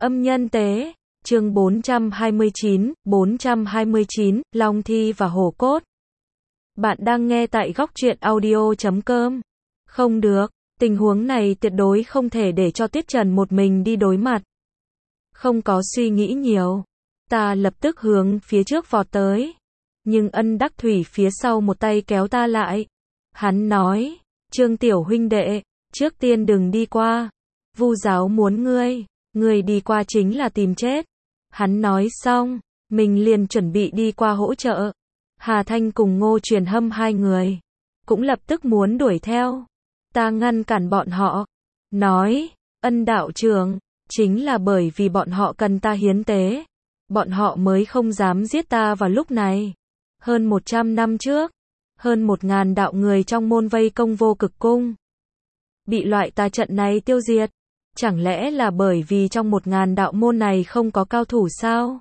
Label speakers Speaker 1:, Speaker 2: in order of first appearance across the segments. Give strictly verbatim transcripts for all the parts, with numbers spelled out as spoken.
Speaker 1: Âm nhân tế, chương bốn trăm hai mươi chín, bốn trăm hai mươi chín, Long Thi và Hổ Cốt. Bạn đang nghe tại góc truyện audio chấm com. Không được, tình huống này tuyệt đối không thể để cho Tuyết Trần một mình đi đối mặt. Không có suy nghĩ nhiều, ta lập tức hướng phía trước vọt tới. Nhưng Ân Đắc Thủy phía sau một tay kéo ta lại. Hắn nói, Trương tiểu huynh đệ, trước tiên đừng đi qua. Vu giáo muốn ngươi, ngươi đi qua chính là tìm chết. Hắn nói xong, mình liền chuẩn bị đi qua hỗ trợ. Hà Thanh cùng Ngô Truyền Hâm hai người cũng lập tức muốn đuổi theo. Ta ngăn cản bọn họ, nói, Ân đạo trưởng, chính là bởi vì bọn họ cần ta hiến tế, bọn họ mới không dám giết ta vào lúc này. Hơn một trăm năm trước, hơn một ngàn đạo người trong môn vây công Vô Cực Cung, bị loại tà trận này tiêu diệt. Chẳng lẽ là bởi vì trong một ngàn đạo môn này không có cao thủ sao?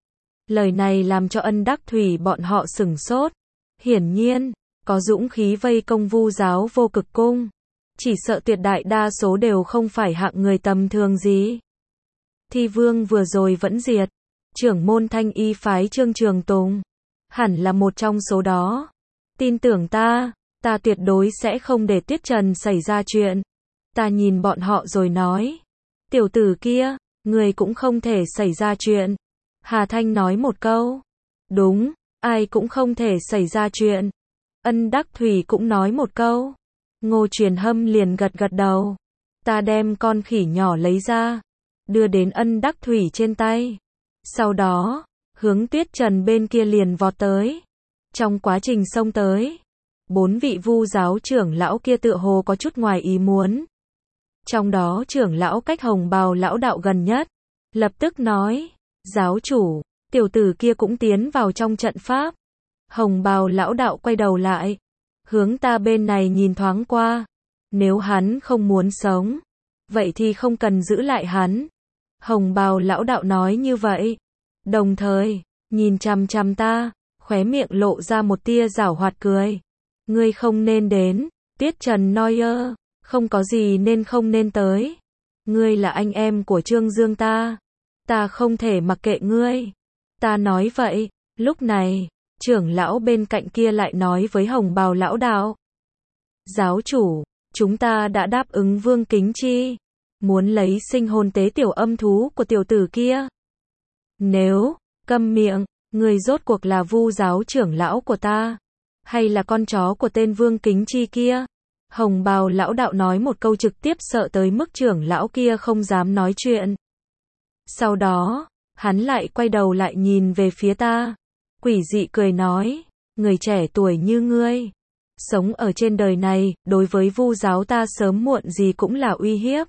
Speaker 1: Lời này làm cho Ân Đắc Thủy bọn họ sửng sốt. Hiển nhiên, có dũng khí vây công Vu giáo Vô Cực Cung, chỉ sợ tuyệt đại đa số đều không phải hạng người tầm thường gì. Thi Vương vừa rồi vẫn diệt, trưởng môn Thanh Y phái Trương Trường Tùng, hẳn là một trong số đó. Tin tưởng ta, ta tuyệt đối sẽ không để Tuyết Trần xảy ra chuyện. Ta nhìn bọn họ rồi nói, tiểu tử kia, người cũng không thể xảy ra chuyện. Hà Thanh nói một câu, đúng, ai cũng không thể xảy ra chuyện. Ân Đắc Thủy cũng nói một câu. Ngô Truyền Hâm liền gật gật đầu. Ta đem con khỉ nhỏ lấy ra, đưa đến Ân Đắc Thủy trên tay. Sau đó, hướng Tuyết Trần bên kia liền vọt tới. Trong quá trình xông tới, bốn vị Vu giáo trưởng lão kia tựa hồ có chút ngoài ý muốn. Trong đó trưởng lão cách Hồng Bào lão đạo gần nhất, lập tức nói, giáo chủ, tiểu tử kia cũng tiến vào trong trận pháp. Hồng Bào lão đạo quay đầu lại, hướng ta bên này nhìn thoáng qua. Nếu hắn không muốn sống, vậy thì không cần giữ lại hắn. Hồng Bào lão đạo nói như vậy, đồng thời, nhìn chằm chằm ta, khóe miệng lộ ra một tia giảo hoạt cười. Ngươi không nên đến, Tuyết Trần nói ơ. Không có gì nên không nên tới. Ngươi là anh em của Trương Dương ta. Ta không thể mặc kệ ngươi. Ta nói vậy, lúc này, trưởng lão bên cạnh kia lại nói với Hồng Bào lão đạo. Giáo chủ, chúng ta đã đáp ứng Vương Kính Chi, muốn lấy sinh hồn tế tiểu âm thú của tiểu tử kia. Nếu, câm miệng, ngươi rốt cuộc là Vu giáo trưởng lão của ta, hay là con chó của tên Vương Kính Chi kia? Hồng Bào lão đạo nói một câu trực tiếp sợ tới mức trưởng lão kia không dám nói chuyện. Sau đó, hắn lại quay đầu lại nhìn về phía ta, quỷ dị cười nói, người trẻ tuổi như ngươi, sống ở trên đời này, đối với Vu giáo ta sớm muộn gì cũng là uy hiếp.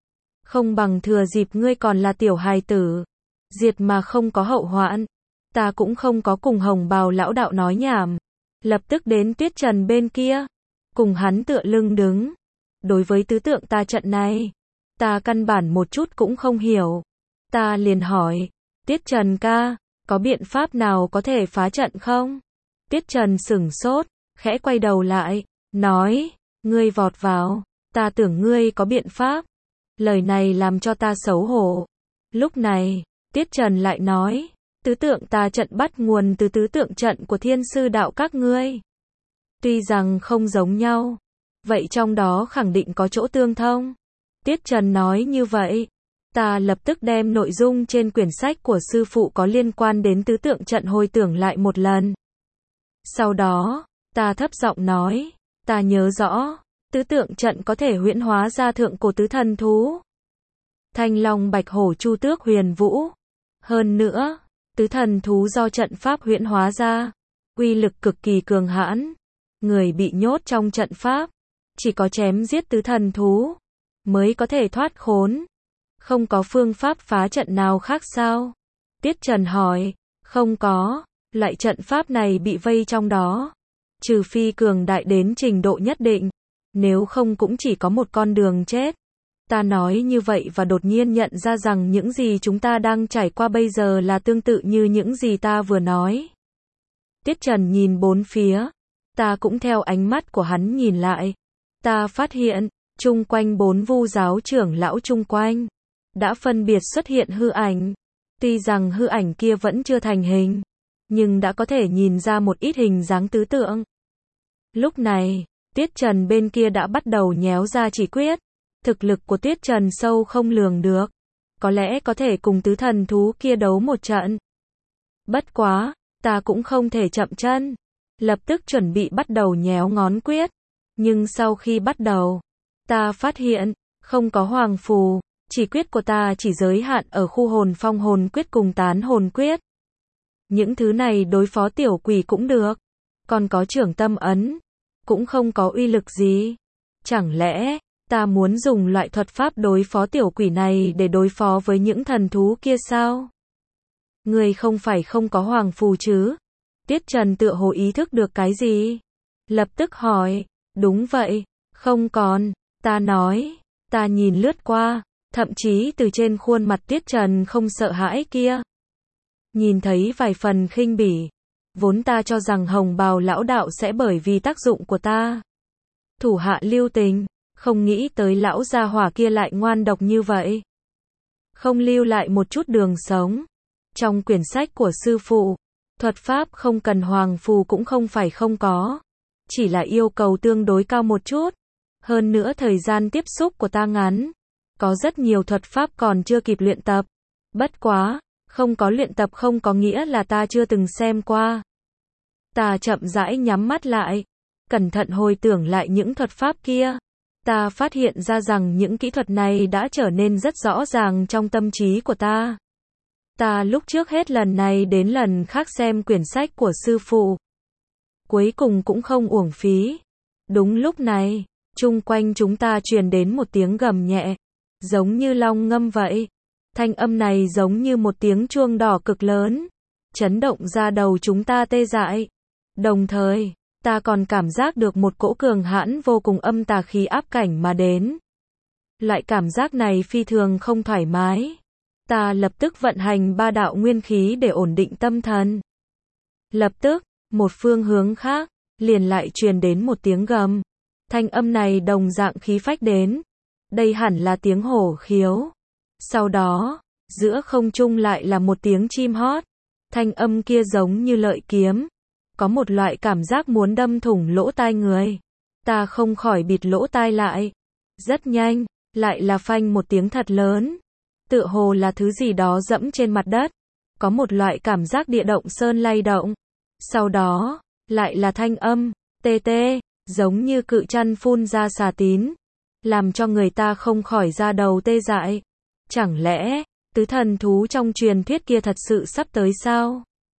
Speaker 1: Không bằng thừa dịp ngươi còn là tiểu hài tử, diệt mà không có hậu hoạn. Ta cũng không có cùng Hồng Bào lão đạo nói nhảm, lập tức đến Tuyết Trần bên kia, cùng hắn tựa lưng đứng. Đối với tứ tượng ta trận này, ta căn bản một chút cũng không hiểu. Ta liền hỏi, Tuyết Trần ca, có biện pháp nào có thể phá trận không? Tuyết Trần sửng sốt, khẽ quay đầu lại, nói, ngươi vọt vào, ta tưởng ngươi có biện pháp. Lời này làm cho ta xấu hổ. Lúc này, Tuyết Trần lại nói, tứ tượng ta trận bắt nguồn từ tứ tượng trận của Thiên Sư đạo các ngươi. Tuy rằng không giống nhau, vậy trong đó khẳng định có chỗ tương thông. Tuyết Trần nói như vậy, ta lập tức đem nội dung trên quyển sách của sư phụ có liên quan đến tứ tượng trận hồi tưởng lại một lần. Sau đó, ta thấp giọng nói, ta nhớ rõ, tứ tượng trận có thể huyễn hóa ra thượng cổ tứ thần thú. Thanh Long Bạch Hổ Chu Tước Huyền Vũ. Hơn nữa, tứ thần thú do trận pháp huyễn hóa ra, uy lực cực kỳ cường hãn. Người bị nhốt trong trận pháp, chỉ có chém giết tứ thần thú, mới có thể thoát khốn. Không có phương pháp phá trận nào khác sao? Tuyết Trần hỏi, không có, loại trận pháp này bị vây trong đó. Trừ phi cường đại đến trình độ nhất định, nếu không cũng chỉ có một con đường chết. Ta nói như vậy và đột nhiên nhận ra rằng những gì chúng ta đang trải qua bây giờ là tương tự như những gì ta vừa nói. Tuyết Trần nhìn bốn phía. Ta cũng theo ánh mắt của hắn nhìn lại. Ta phát hiện, chung quanh bốn Vu giáo trưởng lão chung quanh, đã phân biệt xuất hiện hư ảnh. Tuy rằng hư ảnh kia vẫn chưa thành hình, nhưng đã có thể nhìn ra một ít hình dáng tứ tượng. Lúc này, Tiết Trần bên kia đã bắt đầu nhéo ra chỉ quyết. Thực lực của Tiết Trần sâu không lường được. Có lẽ có thể cùng tứ thần thú kia đấu một trận. Bất quá, ta cũng không thể chậm chân. Lập tức chuẩn bị bắt đầu nhéo ngón quyết. Nhưng sau khi bắt đầu, ta phát hiện, không có hoàng phù. Chỉ quyết của ta chỉ giới hạn ở khu hồn phong hồn quyết cùng tán hồn quyết. Những thứ này đối phó tiểu quỷ cũng được. Còn có trưởng tâm ấn, cũng không có uy lực gì. Chẳng lẽ, ta muốn dùng loại thuật pháp đối phó tiểu quỷ này để đối phó với những thần thú kia sao? Ngươi không phải không có hoàng phù chứ? Tiết Trần tựa hồ ý thức được cái gì? Lập tức hỏi, đúng vậy, không còn. Ta nói, ta nhìn lướt qua, thậm chí từ trên khuôn mặt Tiết Trần không sợ hãi kia. Nhìn thấy vài phần khinh bỉ. Vốn ta cho rằng hồng bào lão đạo sẽ bởi vì tác dụng của ta. Thủ hạ lưu tình, không nghĩ tới lão gia hỏa kia lại ngoan độc như vậy. Không lưu lại một chút đường sống. Trong quyển sách của sư phụ, thuật pháp không cần hoàng phù cũng không phải không có. Chỉ là yêu cầu tương đối cao một chút. Hơn nữa thời gian tiếp xúc của ta ngắn. Có rất nhiều thuật pháp còn chưa kịp luyện tập. Bất quá, không có luyện tập không có nghĩa là ta chưa từng xem qua. Ta chậm rãi nhắm mắt lại. Cẩn thận hồi tưởng lại những thuật pháp kia. Ta phát hiện ra rằng những kỹ thuật này đã trở nên rất rõ ràng trong tâm trí của ta. Ta lúc trước hết lần này đến lần khác xem quyển sách của sư phụ. Cuối cùng cũng không uổng phí. Đúng lúc này, chung quanh chúng ta truyền đến một tiếng gầm nhẹ. Giống như long ngâm vậy. Thanh âm này giống như một tiếng chuông đỏ cực lớn. Chấn động ra đầu chúng ta tê dại. Đồng thời, ta còn cảm giác được một cỗ cường hãn vô cùng âm tà khí áp cảnh mà đến. Loại cảm giác này phi thường không thoải mái. Ta lập tức vận hành ba đạo nguyên khí để ổn định tâm thần. Lập tức, một phương hướng khác, liền lại truyền đến một tiếng gầm. Thanh âm này đồng dạng khí phách đến. Đây hẳn là tiếng hổ khiếu. Sau đó, giữa không trung lại là một tiếng chim hót. Thanh âm kia giống như lợi kiếm. Có một loại cảm giác muốn đâm thủng lỗ tai người. Ta không khỏi bịt lỗ tai lại. Rất nhanh, lại là phanh một tiếng thật lớn. Tựa hồ là thứ gì đó dẫm trên mặt đất. Có một loại cảm giác địa động sơn lay động. Sau đó, lại là thanh âm, tê tê, giống như cự chăn phun ra xà tín. Làm cho người ta không khỏi ra đầu tê dại. Chẳng lẽ, tứ thần thú trong truyền thuyết kia thật sự sắp tới sao?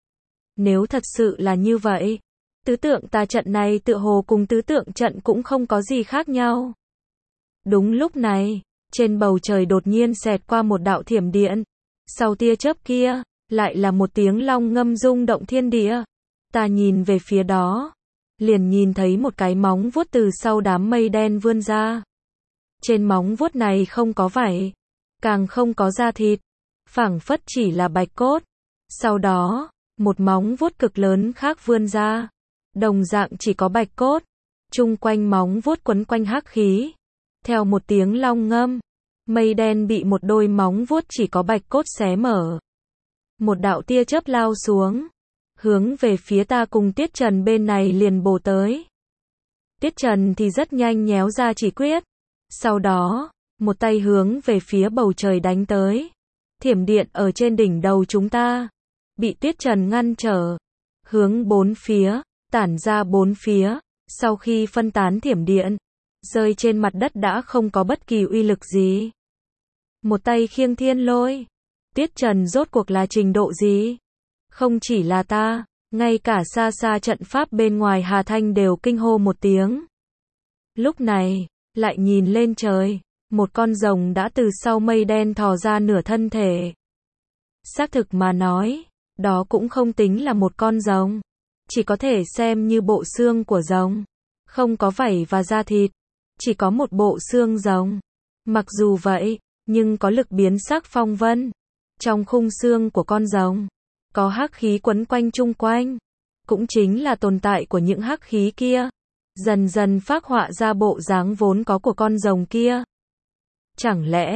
Speaker 1: Nếu thật sự là như vậy, tứ tượng tà trận này tựa hồ cùng tứ tượng trận cũng không có gì khác nhau. Đúng lúc này, trên bầu trời đột nhiên xẹt qua một đạo thiểm điện. Sau tia chớp kia, lại là một tiếng long ngâm rung động thiên địa. Ta nhìn về phía đó, liền nhìn thấy một cái móng vuốt từ sau đám mây đen vươn ra. Trên móng vuốt này không có vảy, càng không có da thịt, phảng phất chỉ là bạch cốt. Sau đó, một móng vuốt cực lớn khác vươn ra, đồng dạng chỉ có bạch cốt. Chung quanh móng vuốt quấn quanh hắc khí. Theo một tiếng long ngâm, mây đen bị một đôi móng vuốt chỉ có bạch cốt xé mở. Một đạo tia chớp lao xuống, hướng về phía ta cùng Tiết Trần bên này liền bổ tới. Tiết Trần thì rất nhanh nhéo ra chỉ quyết. Sau đó, một tay hướng về phía bầu trời đánh tới. Thiểm điện ở trên đỉnh đầu chúng ta, bị Tiết Trần ngăn trở. Hướng bốn phía, tản ra bốn phía. Sau khi phân tán thiểm điện, rơi trên mặt đất đã không có bất kỳ uy lực gì. Một tay khiêng thiên lôi. Tiết Trần rốt cuộc là trình độ gì? Không chỉ là ta, ngay cả xa xa trận pháp bên ngoài Hà Thanh đều kinh hô một tiếng. Lúc này, lại nhìn lên trời, một con rồng đã từ sau mây đen thò ra nửa thân thể. Xác thực mà nói, đó cũng không tính là một con rồng, chỉ có thể xem như bộ xương của rồng, không có vảy và da thịt, chỉ có một bộ xương rồng. Mặc dù vậy, nhưng có lực biến sắc phong vân. Trong khung xương của con rồng, có hắc khí quấn quanh chung quanh, cũng chính là tồn tại của những hắc khí kia, dần dần phác họa ra bộ dáng vốn có của con rồng kia. Chẳng lẽ,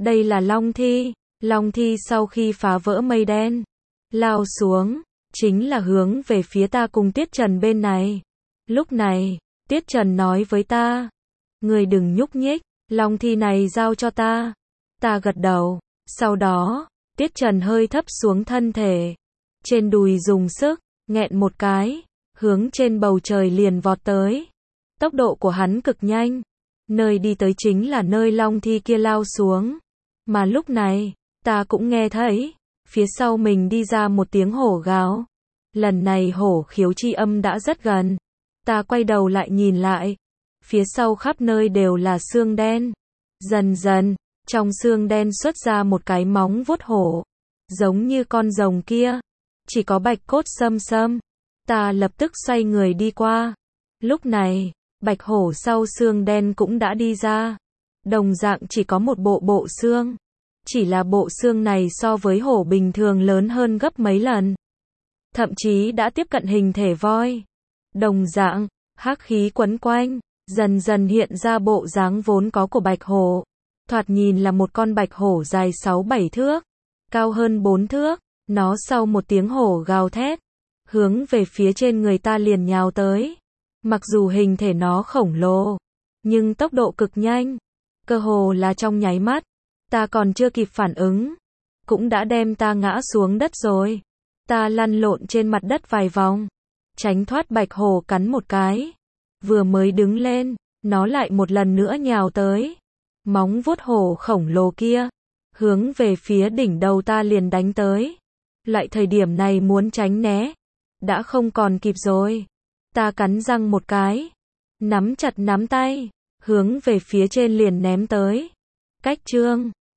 Speaker 1: Đây là Long Thi. Long Thi sau khi phá vỡ mây đen, lao xuống, chính là hướng về phía ta cùng Tiết Trần bên này. Lúc này, Tiết Trần nói với ta, người đừng nhúc nhích, Long Thi này giao cho ta. Ta gật đầu, sau đó, Tiết Trần hơi thấp xuống thân thể, trên đùi dùng sức, nghẹn một cái, hướng trên bầu trời liền vọt tới. Tốc độ của hắn cực nhanh, nơi đi tới chính là nơi Long Thi kia lao xuống. Mà lúc này, ta cũng nghe thấy, phía sau mình đi ra một tiếng hổ gào. Lần này hổ khiếu chi âm đã rất gần. Ta quay đầu lại nhìn lại, phía sau khắp nơi đều là xương đen. Dần dần, trong xương đen xuất ra một cái móng vuốt hổ, giống như con rồng kia, chỉ có bạch cốt xâm xâm. Ta lập tức xoay người đi qua. Lúc này, bạch hổ sau xương đen cũng đã đi ra. Đồng dạng chỉ có một bộ bộ xương. Chỉ là bộ xương này so với hổ bình thường lớn hơn gấp mấy lần. Thậm chí đã tiếp cận hình thể voi. Đồng dạng, hắc khí quấn quanh, dần dần hiện ra bộ dáng vốn có của bạch hổ. Thoạt nhìn là một con bạch hổ dài sáu bảy thước, cao hơn bốn thước. Nó sau một tiếng hổ gào thét, hướng về phía trên người ta liền nhào tới. Mặc dù hình thể nó khổng lồ, nhưng tốc độ cực nhanh. Cơ hồ là trong nháy mắt, ta còn chưa kịp phản ứng, cũng đã đem ta ngã xuống đất rồi. Ta lăn lộn trên mặt đất vài vòng, tránh thoát bạch hổ cắn một cái. Vừa mới đứng lên, nó lại một lần nữa nhào tới. Móng vuốt hổ khổng lồ kia, hướng về phía đỉnh đầu ta liền đánh tới. Loại thời điểm này muốn tránh né, đã không còn kịp rồi. Ta cắn răng một cái, nắm chặt nắm tay, hướng về phía trên liền ném tới. Cách chương